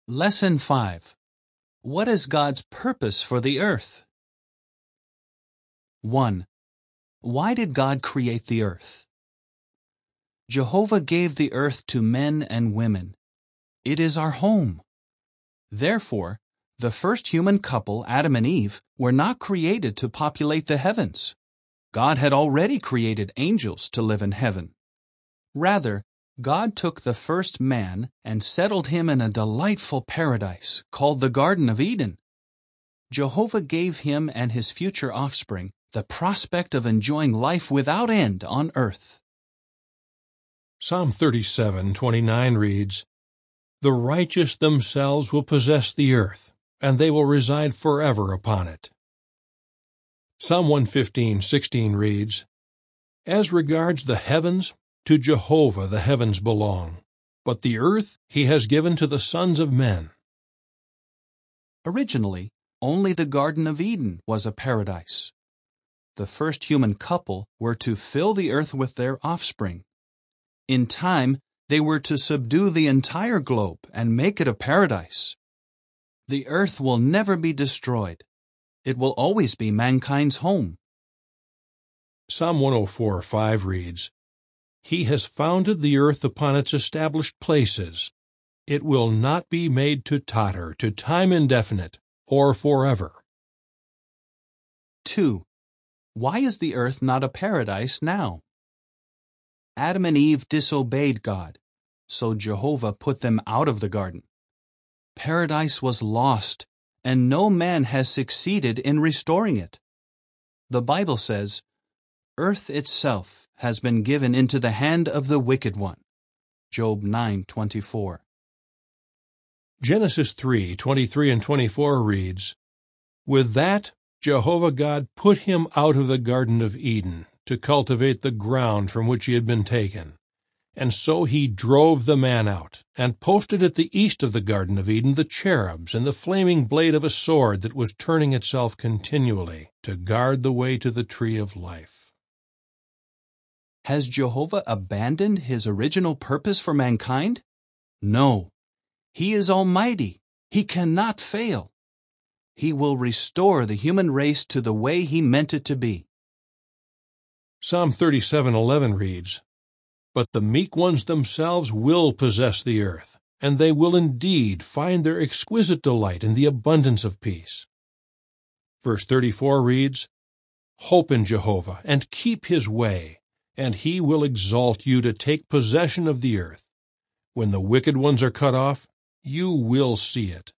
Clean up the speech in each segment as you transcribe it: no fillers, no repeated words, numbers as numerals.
Lesson 5. What is God's purpose for the earth? 1. Why did God create the earth? Jehovah gave the earth to men and women. It is our home. Therefore, the first human couple, Adam and Eve, were not created to populate the heavens. God had already created angels to live in heaven. Rather, God took the first man and settled him in a delightful paradise called the Garden of Eden. Jehovah gave him and his future offspring the prospect of enjoying life without end on earth. Psalm 37:29 reads, "The righteous themselves will possess the earth, and they will reside forever upon it." Psalm 115:16 reads, "As regards the heavens, to Jehovah the heavens belong, but the earth he has given to the sons of men." Originally, only the Garden of Eden was a paradise. The first human couple were to fill the earth with their offspring. In time, they were to subdue the entire globe and make it a paradise. The earth will never be destroyed. It will always be mankind's home. Psalm 104:5 reads, "He has founded the earth upon its established places. It will not be made to totter to time indefinite or forever." 2. Why is the earth not a paradise now? Adam and Eve disobeyed God, so Jehovah put them out of the garden. Paradise was lost, and no man has succeeded in restoring it. The Bible says, "Earth itself has been given into the hand of the wicked one." Job 9:24. Genesis 3:23 and 24 reads, "With that Jehovah God put him out of the Garden of Eden to cultivate the ground from which he had been taken. And so he drove the man out, and posted at the east of the Garden of Eden the cherubs and the flaming blade of a sword that was turning itself continually to guard the way to the tree of life." Has Jehovah abandoned his original purpose for mankind? No. He is almighty. He cannot fail. He will restore the human race to the way he meant it to be. Psalm 37:11 reads, "But the meek ones themselves will possess the earth, and they will indeed find their exquisite delight in the abundance of peace." Verse 34 reads, "Hope in Jehovah, and keep his way, and he will exalt you to take possession of the earth. When the wicked ones are cut off, you will see it."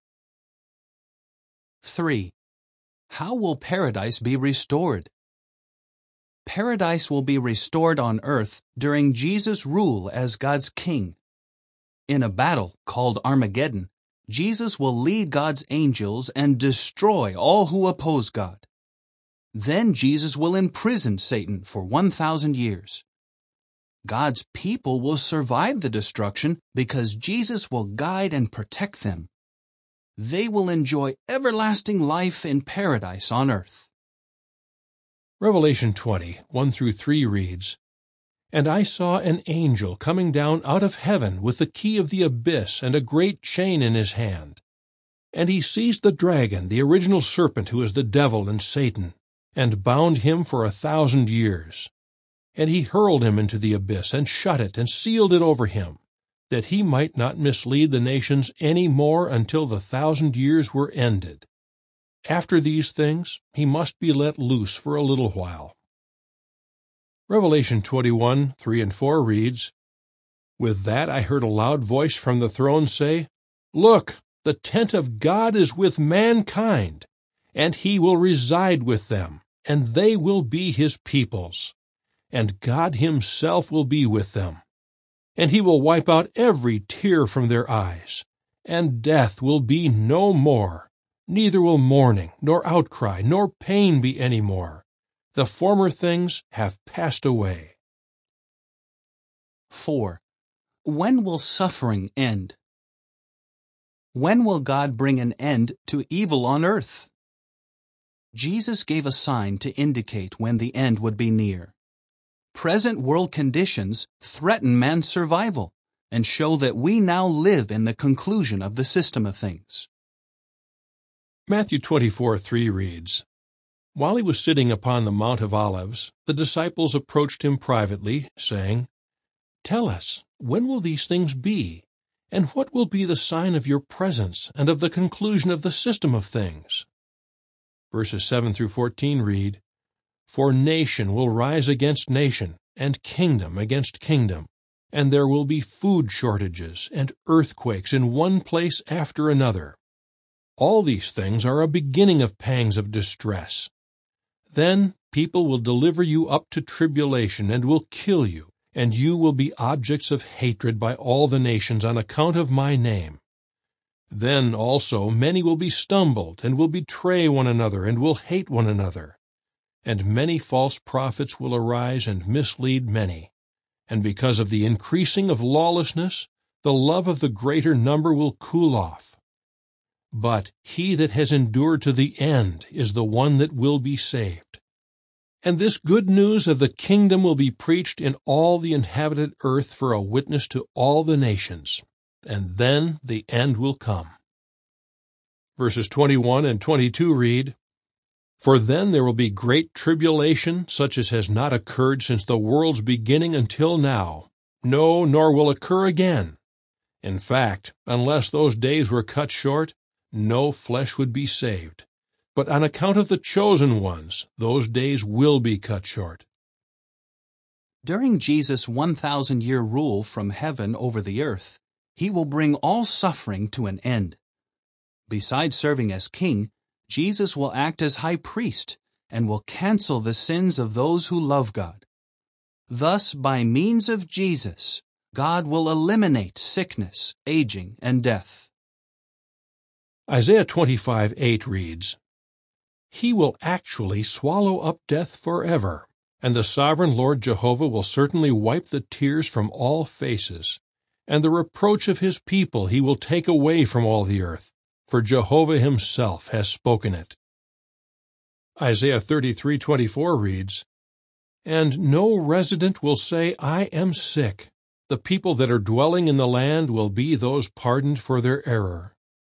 3. How will paradise be restored? Paradise will be restored on earth during Jesus' rule as God's king. In a battle called Armageddon, Jesus will lead God's angels and destroy all who oppose God. Then Jesus will imprison Satan for 1,000 years. God's people will survive the destruction because Jesus will guide and protect them. They will enjoy everlasting life in paradise on earth. Revelation 20:1-3 reads, "And I saw an angel coming down out of heaven with the key of the abyss and a great chain in his hand. And he seized the dragon, the original serpent who is the devil and Satan, and bound him for 1,000 years. And he hurled him into the abyss and shut it and sealed it over him, that he might not mislead the nations any more until the 1,000 years were ended. After these things, he must be let loose for a little while." Revelation 21:3-4 reads, "With that I heard a loud voice from the throne say, 'Look, the tent of God is with mankind, and he will reside with them, and they will be his peoples. And God himself will be with them. And he will wipe out every tear from their eyes, and death will be no more. Neither will mourning, nor outcry, nor pain be any more. The former things have passed away.'" 4. When will suffering end? When will God bring an end to evil on earth? Jesus gave a sign to indicate when the end would be near. Present world conditions threaten man's survival, and show that we now live in the conclusion of the system of things. Matthew 24:3 reads, While he was sitting upon the Mount of Olives, the disciples approached him privately, saying, Tell us, when will these things be? And what will be the sign of your presence and of the conclusion of the system of things? Verses 7 through 14 read, For nation will rise against nation, and kingdom against kingdom, and there will be food shortages and earthquakes in one place after another. All these things are a beginning of pangs of distress. Then people will deliver you up to tribulation and will kill you, and you will be objects of hatred by all the nations on account of my name. Then also many will be stumbled, and will betray one another, and will hate one another. And many false prophets will arise and mislead many. And because of the increasing of lawlessness, the love of the greater number will cool off. But he that has endured to the end is the one that will be saved. And this good news of the kingdom will be preached in all the inhabited earth for a witness to all the nations, and then the end will come. Verses 21 and 22 read, For then there will be great tribulation, such as has not occurred since the world's beginning until now, no, nor will occur again. In fact, unless those days were cut short, no flesh would be saved. But on account of the chosen ones, those days will be cut short. During Jesus' 1,000-year rule from heaven over the earth, he will bring all suffering to an end. Besides serving as king, Jesus will act as high priest and will cancel the sins of those who love God. Thus, by means of Jesus, God will eliminate sickness, aging, and death. Isaiah 25:8 reads, He will actually swallow up death forever, and the sovereign Lord Jehovah will certainly wipe the tears from all faces, and the reproach of his people he will take away from all the earth, for Jehovah himself has spoken it. Isaiah 33:24 reads, And no resident will say, I am sick. The people that are dwelling in the land will be those pardoned for their error.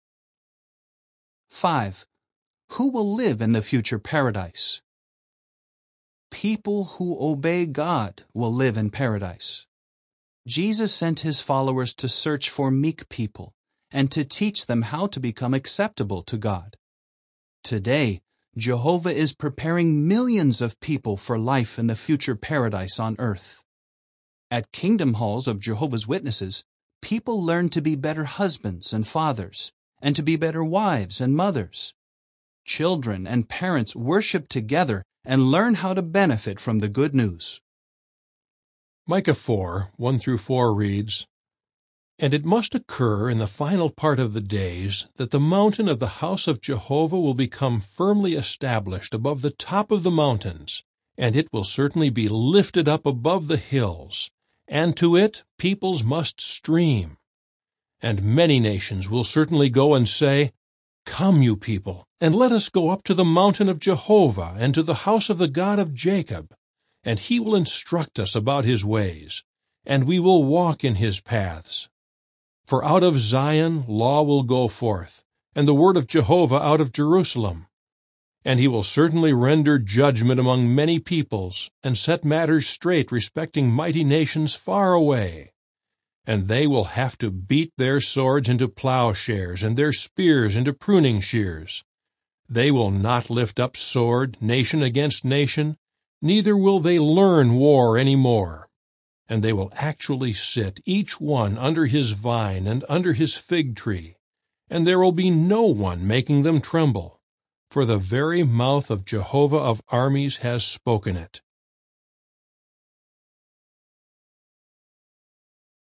5. Who will live in the future paradise? People who obey God will live in paradise. Jesus sent his followers to search for meek people and to teach them how to become acceptable to God. Today, Jehovah is preparing millions of people for life in the future paradise on earth. At kingdom halls of Jehovah's Witnesses, people learn to be better husbands and fathers, and to be better wives and mothers. Children and parents worship together and learn how to benefit from the good news. Micah 4:1-4 reads, And it must occur in the final part of the days that the mountain of the house of Jehovah will become firmly established above the top of the mountains, and it will certainly be lifted up above the hills, and to it peoples must stream. And many nations will certainly go and say, Come, you people, and let us go up to the mountain of Jehovah and to the house of the God of Jacob, and he will instruct us about his ways, and we will walk in his paths. For out of Zion law will go forth, and the word of Jehovah out of Jerusalem. And he will certainly render judgment among many peoples, and set matters straight respecting mighty nations far away. And they will have to beat their swords into plowshares, and their spears into pruning shears. They will not lift up sword, nation against nation, neither will they learn war any more. And they will actually sit, each one under his vine and under his fig tree, and there will be no one making them tremble, for the very mouth of Jehovah of armies has spoken it.